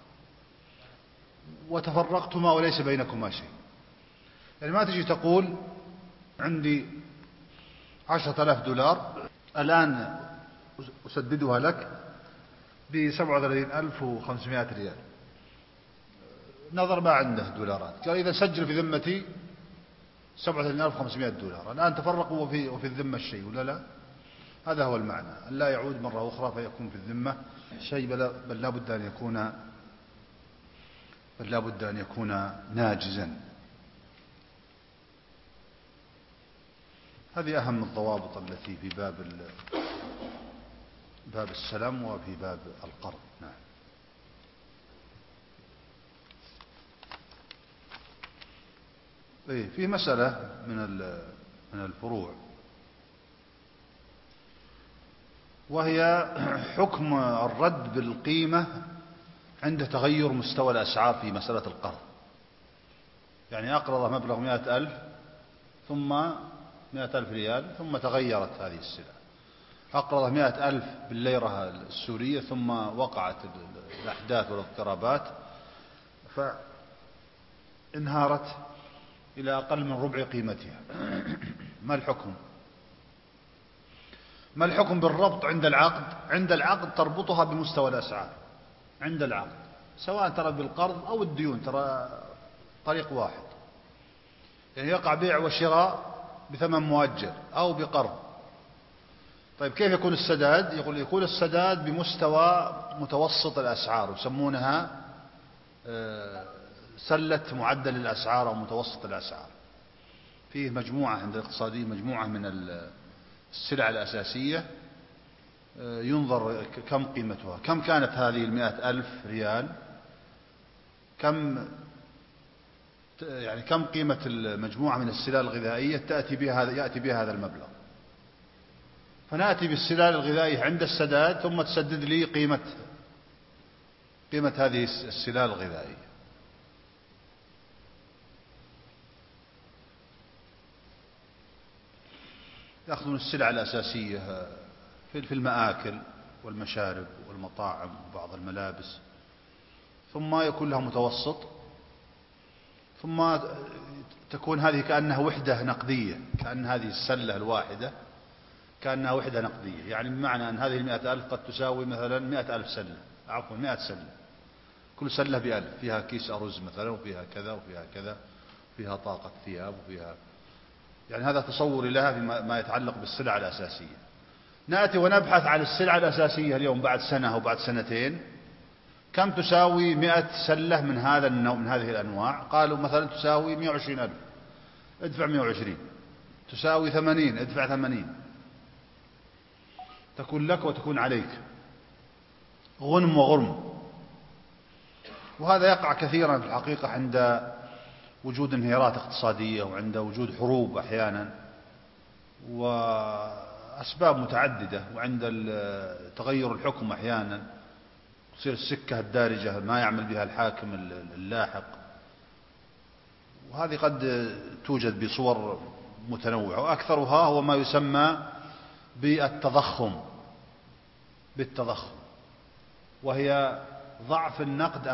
وتفرقتما وليس بينكما شيء. يعني ما تجي تقول عندي 10,000 دولار الآن أسددها لك ب37,500 ريال، نظر ما عنده دولارات، قال إذا سجل في ذمتي 37,500 دولار، الآن تفرقوا وفي الذمة الشيء ولا لا؟ هذا هو المعنى، أن لا يعود مرة أخرى فيكون في الذمة شيء، بل لا بد أن يكون ناجزا. هذه أهم الضوابط التي في باب السلم وفي باب القرض. نعم. في مسألة من الفروع، وهي حكم الرد بالقيمة عند تغير مستوى الأسعار في مسألة القرض. يعني أقرض مبلغ 100,000 ثم 100,000 ريال ثم تغيرت هذه السلعة. أقرض 100,000 بالليرة السورية ثم وقعت الأحداث والاضطرابات فانهارت إلى أقل من ربع قيمتها. ما الحكم؟ ما الحكم بالربط عند العقد؟ عند العقد تربطها بمستوى الأسعار عند العقد، سواء ترى بالقرض أو الديون، ترى طريق واحد. يعني يقع بيع وشراء بثمن مؤجل أو بقرض. طيب كيف يكون السداد؟ يكون السداد بمستوى متوسط الأسعار، يسمونها سلة معدل الأسعار أو متوسط الأسعار. فيه مجموعة عند الاقتصاديين، مجموعة من السلع الأساسية، ينظر كم قيمتها، كم كانت هذه 100,000 ريال، كم قيمة المجموعة من السلال الغذائية يأتي بها هذا المبلغ. فنأتي بالسلال الغذائية عند السداد ثم تسدد لي قيمة هذه السلال الغذائية. يأخذون السلع الأساسية في المآكل والمشارب والمطاعم وبعض الملابس، ثم يكون لها متوسط، ثم تكون هذه كأنها وحدة نقدية، كأن هذه السلة الواحدة كأنها وحدة نقدية. يعني بمعنى أن هذه 100,000 قد تساوي مثلا 100,000 سلة، 100 سلة، كل سلة ب1,000، فيها كيس أرز مثلا، وفيها كذا وفيها كذا، فيها طاقة ثياب وفيها، يعني هذا تصوري لها فيما يتعلق بالسلع الأساسية. نأتي ونبحث عن السلع الأساسية اليوم بعد سنة أو بعد سنتين، كم تساوي 100 سلة من هذا النوع من هذه الأنواع؟ قالوا مثلا تساوي 120,000، ادفع 120. تساوي 80، ادفع 80. تكون لك وتكون عليك، غنم وغرم. وهذا يقع كثيرا في الحقيقة عند وجود انهيارات اقتصادية، وعند وجود حروب أحيانا، وأسباب متعددة، وعند تغير الحكم أحيانا تصير السكة الدارجة ما يعمل بها الحاكم اللاحق، وهذه قد توجد بصور متنوعة، وأكثرها هو ما يسمى بالتضخم، وهي ضعف النقد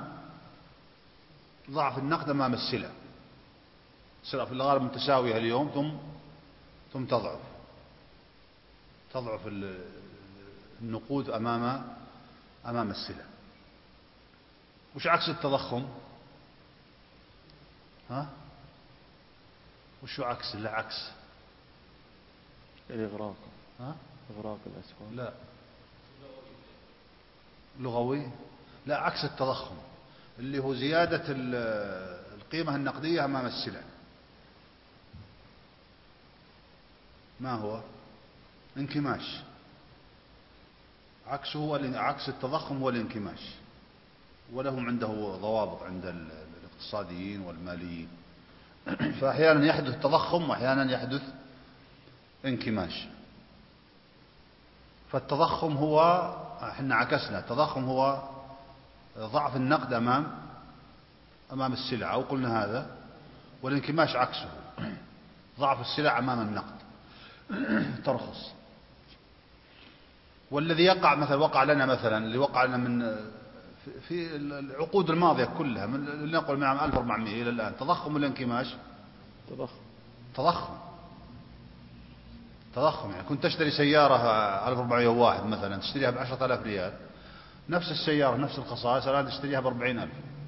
أمام السلع. السلع في الغالب متساوية اليوم ثم تضعف النقود أمام السلع. وش عكس التضخم؟ ها؟ وشو عكس؟ لا عكس الإغراق. ها؟ إغراق الأسواق. لا لغوي. لا، عكس التضخم اللي هو زيادة القيمة النقدية أمام السلع. ما هو؟ انكماش. عكس التضخم هو الانكماش، ولهم عنده ضوابط عند الاقتصاديين والماليين. فأحيانا يحدث تضخم وأحيانا يحدث انكماش. فالتضخم هو، احنا عكسنا، التضخم هو ضعف النقد أمام السلع، أو قلنا هذا. والانكماش عكسه، ضعف السلع أمام النقد ترخص. والذي يقع مثلا، اللي وقع لنا من في العقود الماضية كلها، من لنقل من عام 1400 إلى الآن، تضخم ولا انكماش؟ تضخم. يعني كنت تشتري سيارة 1401 مثلا، تشتريها ب10,000 ريال، نفس السيارة نفس الخصائص الآن تشتريها ب40,000.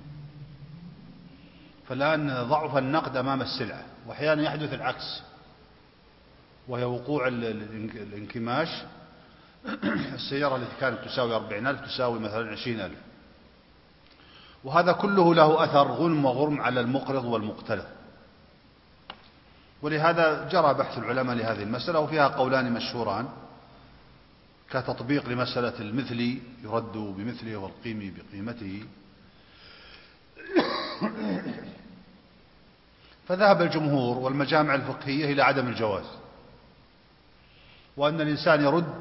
فالآن ضعف النقد أمام السلعة. وأحيانا يحدث العكس، وهي وقوع الانكماش. السيارة التي كانت تساوي 40,000 تساوي مثلا 20,000. وهذا كله له أثر غنم وغرم على المقرض والمقترض. ولهذا جرى بحث العلماء لهذه المسألة، وفيها قولان مشهوران كتطبيق لمسألة المثلي يرد بمثله والقيمي بقيمته. فذهب الجمهور والمجامع الفقهية إلى عدم الجواز، وأن الإنسان يرد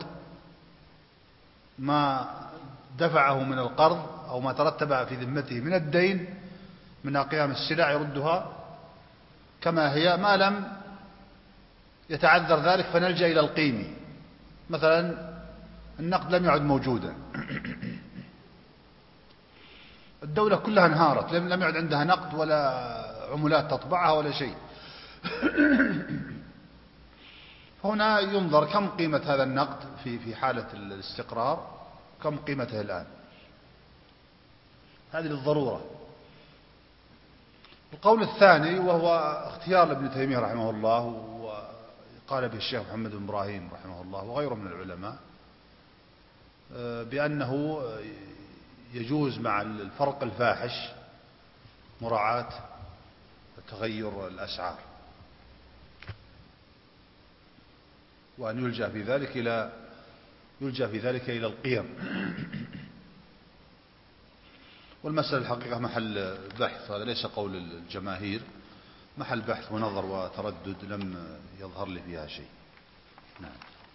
ما دفعه من القرض أو ما ترتب في ذمته من الدين من قيام السلع، يردها كما هي ما لم يتعذر ذلك فنلجأ إلى القيمي. مثلا النقد لم يعد موجودا، الدولة كلها انهارت، لم يعد عندها نقد ولا عملات تطبعها ولا شيء. هنا ينظر كم قيمة هذا النقد في حالة الاستقرار، كم قيمته الآن. هذه للضرورة. القول الثاني وهو اختيار لابن تيمية رحمه الله، وقال به الشيخ محمد بن إبراهيم رحمه الله وغيره من العلماء، بأنه يجوز مع الفرق الفاحش مراعاة تغير الأسعار، وأن يلجأ في ذلك إلى القيم. والمسألة الحقيقة محل بحث، هذا ليس قول الجماهير، محل بحث ونظر وتردد، لم يظهر لي فيها شيء. نعم.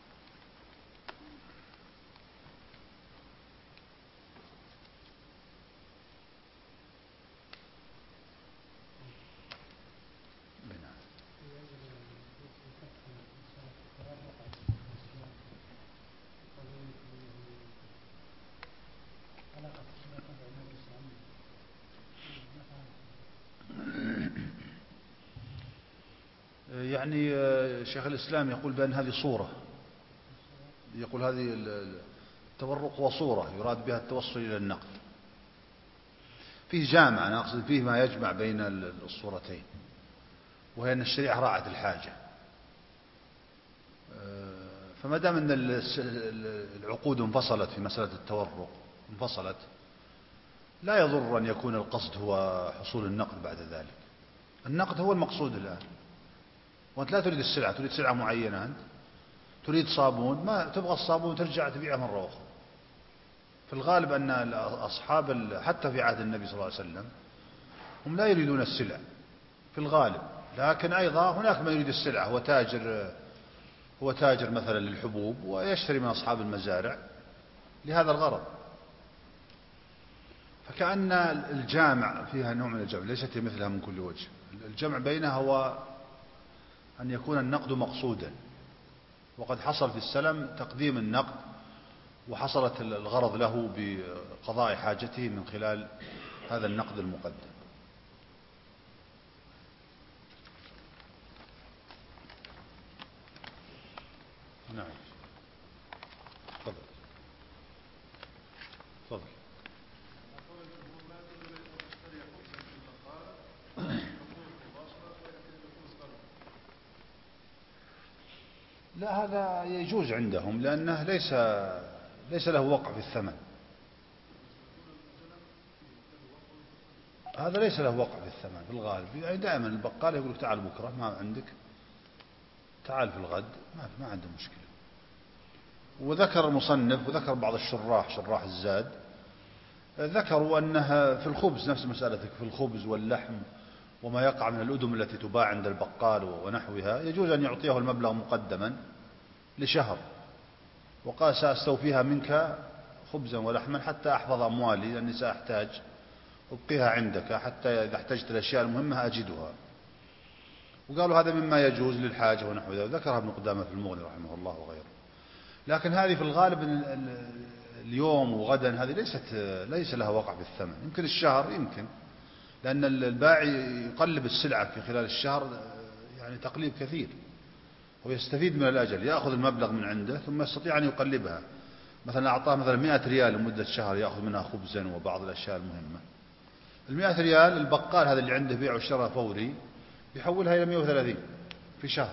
يعني شيخ الإسلام يقول بأن هذه صورة، يقول هذه التورق وصورة يراد بها التوصل إلى النقد. فيه جامع، أنا أقصد فيه ما يجمع بين الصورتين، وهي أن الشريعة راعت الحاجة. فما دام أن العقود انفصلت في مسألة التورق انفصلت، لا يضر أن يكون القصد هو حصول النقد بعد ذلك. النقد هو المقصود الآن، وأنت لا تريد السلعة، تريد سلعة معينة، أنت تريد صابون، ما تبغى الصابون ترجع تبيعه مرة أخرى. في الغالب أن أصحاب حتى في عهد النبي صلى الله عليه وسلم هم لا يريدون السلع في الغالب، لكن أيضا هناك من يريد السلعة، هو تاجر مثلا للحبوب ويشتري من أصحاب المزارع لهذا الغرض. فكأن الجامع فيها نوع من الجمع، ليست مثلها من كل وجه. الجمع بينها هو أن يكون النقد مقصودا، وقد حصل في السلم تقديم النقد، وحصلت الغرض له بقضاء حاجته من خلال هذا النقد المقدم. نعم. تفضل. لا، هذا يجوز عندهم لأنه ليس له وقع في الثمن. هذا ليس له وقع في الثمن في الغالب. يعني دائما البقال يقول لك تعال بكرة ما عندك، تعال في الغد، ما عنده مشكلة. وذكر المصنف وذكر بعض شراح الزاد ذكروا أنها في الخبز نفس مسألتك في الخبز واللحم وما يقع من الأدم التي تباع عند البقال ونحوها، يجوز أن يعطيه المبلغ مقدما لشهر، وقال سأستوفيها منك خبزا ولحما حتى أحفظ أموالي لأني سأحتاج، أبقيها عندك حتى إذا احتجت الأشياء المهمة أجدها. وقالوا هذا مما يجوز للحاجة ونحو ذلك، ذكرها ابن قدامة في المغني رحمه الله وغيره. لكن هذه في الغالب اليوم وغدا هذه ليس لها وقع في الثمن. يمكن الشهر، يمكن لأن البائع يقلب السلعة في خلال الشهر يعني تقليب كثير، ويستفيد من الأجل، يأخذ المبلغ من عنده ثم يستطيع أن يقلبها. مثلا أعطاه مثلا 100 ريال لمدة شهر يأخذ منها خبزا وبعض الأشياء المهمة. 100 ريال البقال هذا اللي عنده بيع وشراء فوري بيحولها إلى 130 في شهر.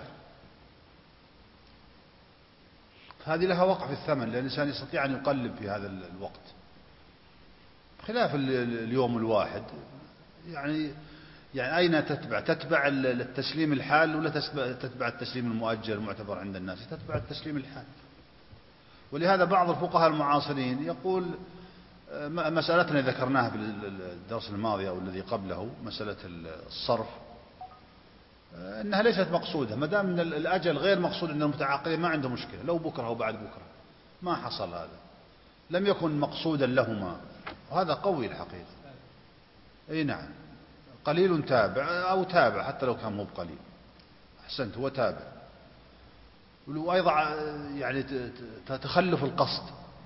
هذه لها وقع في الثمن لأن الإنسان يستطيع أن يقلب في هذا الوقت، خلاف اليوم الواحد. يعني أين تتبع التسليم الحال ولا تتبع التسليم المؤجل المعتبر عند الناس؟ تتبع التسليم الحال. ولهذا بعض الفقهاء المعاصرين يقول مسألتنا ذكرناها في الدرس الماضي أو الذي قبله، مسألة الصرف، أنها ليست مقصودة. ما دام أن الأجل غير مقصود أن المتعاقدين ما عنده مشكلة، لو بكرة أو بعد بكرة ما حصل، هذا لم يكن مقصودا لهما، وهذا قوي الحقيقة. أي نعم، قليل تابع أو تابع حتى لو كان مو بقليل، أحسنت، هو تابع. وأيضا يعني تخلف القصد،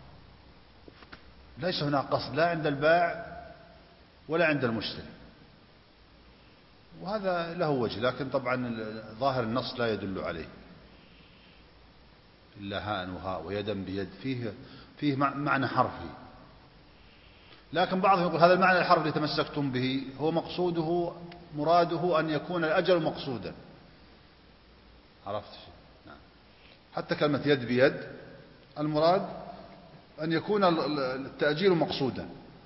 ليس هناك قصد لا عند البائع ولا عند المشتري، وهذا له وجه، لكن طبعا ظاهر النص لا يدل عليه إلا هاء وهاء ويدا بيد، فيه معنى حرفي. لكن بعضهم يقول هذا المعنى الحرفي الذي تمسكتم به هو مراده أن يكون الأجل مقصودا. عرفت شيء؟ نعم. حتى كلمة يد بيد المراد أن يكون التأجيل مقصودا،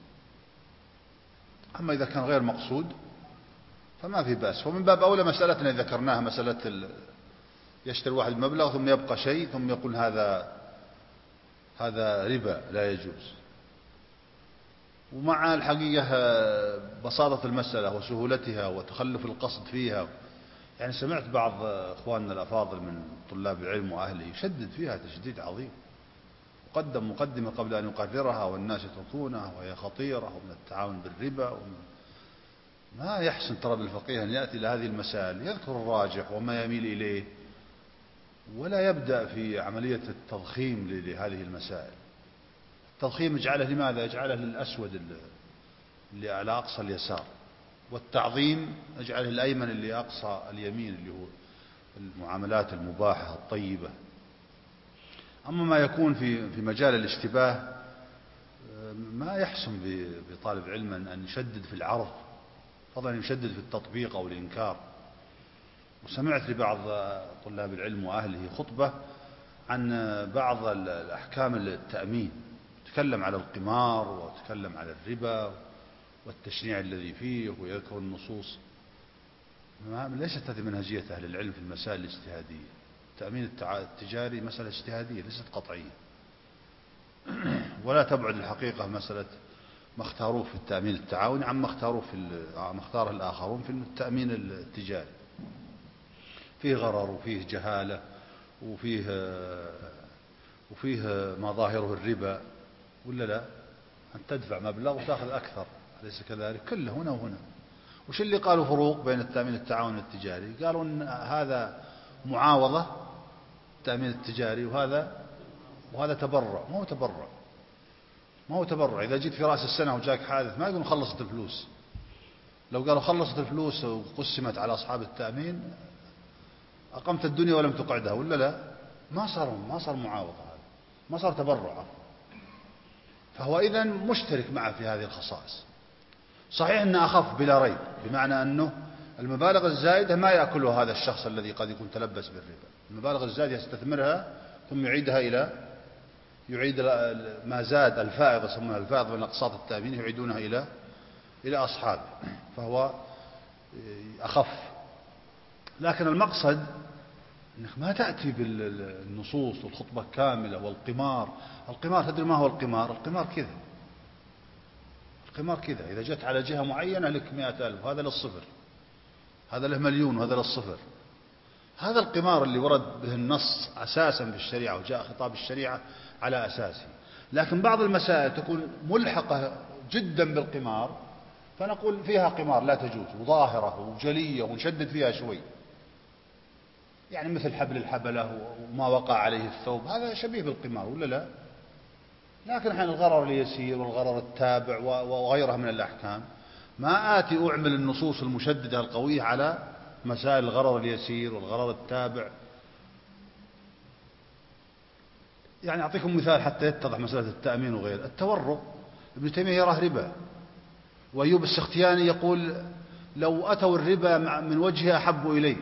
أما إذا كان غير مقصود فما في بأس. ومن باب أولى مسألتنا ذكرناها، مسألة يشتري واحد المبلغ ثم يبقى شيء ثم يقول هذا ربا لا يجوز. ومع الحقيقة بساطة المسألة وسهولتها وتخلف القصد فيها، يعني سمعت بعض إخواننا الأفاضل من طلاب العلم وأهله يشدد فيها تشديد عظيم، قدم مقدمة قبل أن يقررها والناس يتركونها وهي خطيرة ومن التعاون بالربا ما يحسن ترى بالفقيه أن يأتي لهذه المسائل يذكر الراجح وما يميل إليه، ولا يبدأ في عملية التضخيم لهذه المسائل. التضخيم يجعله لماذا؟ يجعله للأسود اللي على أقصى اليسار، والتعظيم يجعله الأيمن اللي أقصى اليمين اللي هو المعاملات المباحة الطيبة. أما ما يكون في مجال الاشتباه ما يحسن بطالب علم أن يشدد في العرض، فضلا يشدد في التطبيق أو الإنكار. وسمعت لبعض طلاب العلم وأهله خطبة عن بعض الأحكام التأمين، تكلم على القمار وتكلم على الربا والتشنيع الذي فيه ويذكر النصوص. ليست هذه منهجية أهل العلم في المسائل الاجتهادية. التأمين التجاري مسألة اجتهادية ليست قطعية، ولا تبعد الحقيقة مسألة ما اختاروه في التأمين التعاوني عما اختاره الآخرون في التأمين التجاري. فيه غرر وفيه جهالة وفيه ما ظاهره الربا، ولا لا؟ أن تدفع مبلغ وتأخذ أكثر، أليس كذلك؟ كله هنا وهنا. وش اللي قالوا فروق بين التأمين التعاوني والتجاري؟ قالوا أن هذا معاوضة التأمين التجاري وهذا تبرع. ما هو تبرع. إذا جيت في رأس السنة وجاك حادث ما يقولون خلصت الفلوس. لو قالوا خلصت الفلوس وقسمت على أصحاب التأمين أقمت الدنيا ولم تقعدها، ولا لا؟ ما صار معاوضة، هذا ما صار تبرع. فهو إذن مشترك معه في هذه الخصائص. صحيح أنه أخف بلا ريب، بمعنى أنه المبالغ الزائدة ما يأكلها هذا الشخص الذي قد يكون تلبس بالربا، المبالغ الزائدة يستثمرها ثم يعيدها يعيد ما زاد الفائض، يسمونها الفائض من أقساط التأمين، يعيدونها إلى أصحابه، فهو أخف. لكن المقصد أنك ما تأتي بالنصوص والخطبة كاملة. القمار تدري ما هو القمار؟ القمار كذا إذا جت على جهة معينة لك 100,000، هذا للصفر، هذا له مليون، وهذا للصفر. هذا القمار اللي ورد به النص أساسا في الشريعة، وجاء خطاب الشريعة على أساسه. لكن بعض المسائل تكون ملحقة جدا بالقمار، فنقول فيها قمار لا تجوز، وظاهرة وجلية ونشدد فيها شوي، يعني مثل حبل الحبلة وما وقع عليه الثوب، هذا شبيه بالقمار ولا لا؟ لكن حين الغرر اليسير والغرر التابع وغيرها من الأحكام، ما آتي أعمل النصوص المشددة القوية على مسائل الغرر اليسير والغرر التابع. يعني أعطيكم مثال حتى يتضح مسألة التأمين وغيره. التورق ابن تيمية يراه ربا، وأيوب السختياني يقول لو أتوا الربا من وجهه أحب إلي.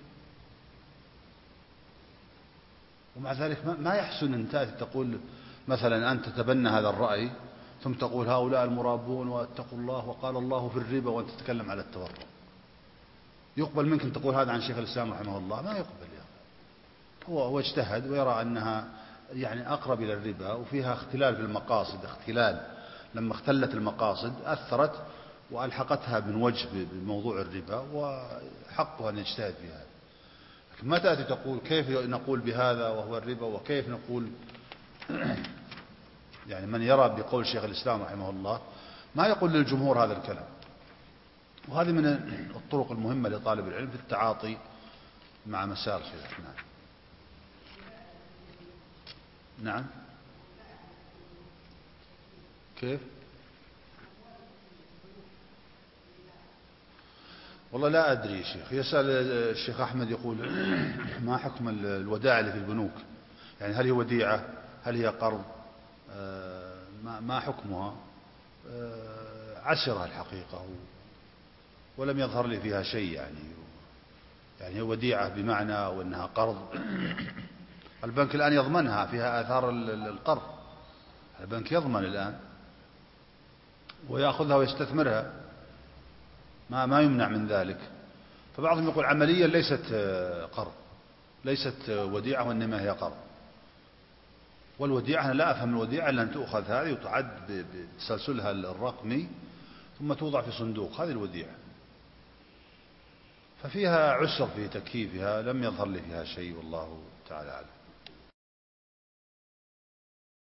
ومع ذلك ما يحسن أن تأتي تقول مثلا أنت تتبنى هذا الرأي ثم تقول هؤلاء المرابون واتقوا الله وقال الله في الربا، وأنت تتكلم على التورق. يقبل منك أن تقول هذا عن شيخ الإسلام رحمه الله؟ ما يقبل. هو اجتهد ويرى أنها يعني أقرب إلى الربا، وفيها اختلال في المقاصد، لما اختلت المقاصد أثرت وألحقتها من وجه بموضوع الربا، وحقها أن يجتهد في هذا. لكن ما تأتي تقول كيف نقول بهذا وهو الربا، وكيف نقول يعني من يرى بقول شيخ الإسلام رحمه الله ما يقول للجمهور هذا الكلام. وهذه من الطرق المهمة لطالب العلم في التعاطي مع مسائل الخلاف. نعم. كيف؟ والله لا أدري يا شيخ. يسأل الشيخ أحمد يقول ما حكم الودائع اللي في البنوك؟ يعني هل هي وديعة؟ هل هي قرض؟ ما حكمها؟ عسرها الحقيقة، ولم يظهر لي فيها شيء. يعني هي وديعة بمعنى وأنها قرض. البنك الآن يضمنها، فيها آثار القرض. البنك يضمن الآن ويأخذها ويستثمرها، ما يمنع من ذلك. فبعضهم يقول عمليا ليست قرض، ليست وديعة، وإنما هي قرض. والوديعة أنا لا أفهم الوديعة إلا أن تؤخذ هذه وتعد بتسلسلها الرقمي ثم توضع في صندوق، هذه الوديعة. ففيها عسر في تكييفها، لم يظهر لي فيها شيء، والله تعالى أعلم.